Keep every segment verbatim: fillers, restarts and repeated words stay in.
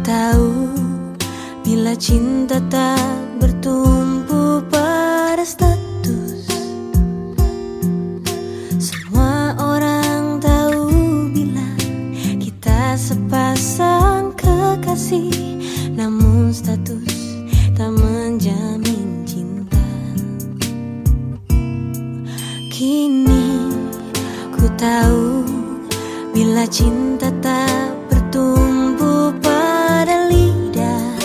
tahu bila cinta tak bertumpu pada status. Semua orang tahu bila kita sepasang kekasih, namun status tak menjamin cinta. Kini ku tahu bila cinta tak bertumbuh pada lidah.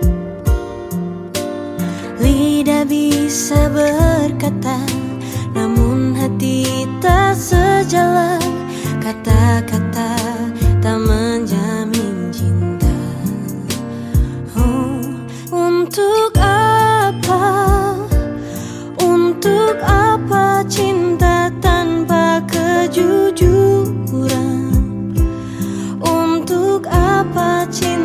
Lidah bisa berkata, namun hati tak sejalan. Kata-kata tak menjamin cinta. Oh, untuk apa? Untuk apa cinta tanpa kejujuran? Untuk apa cinta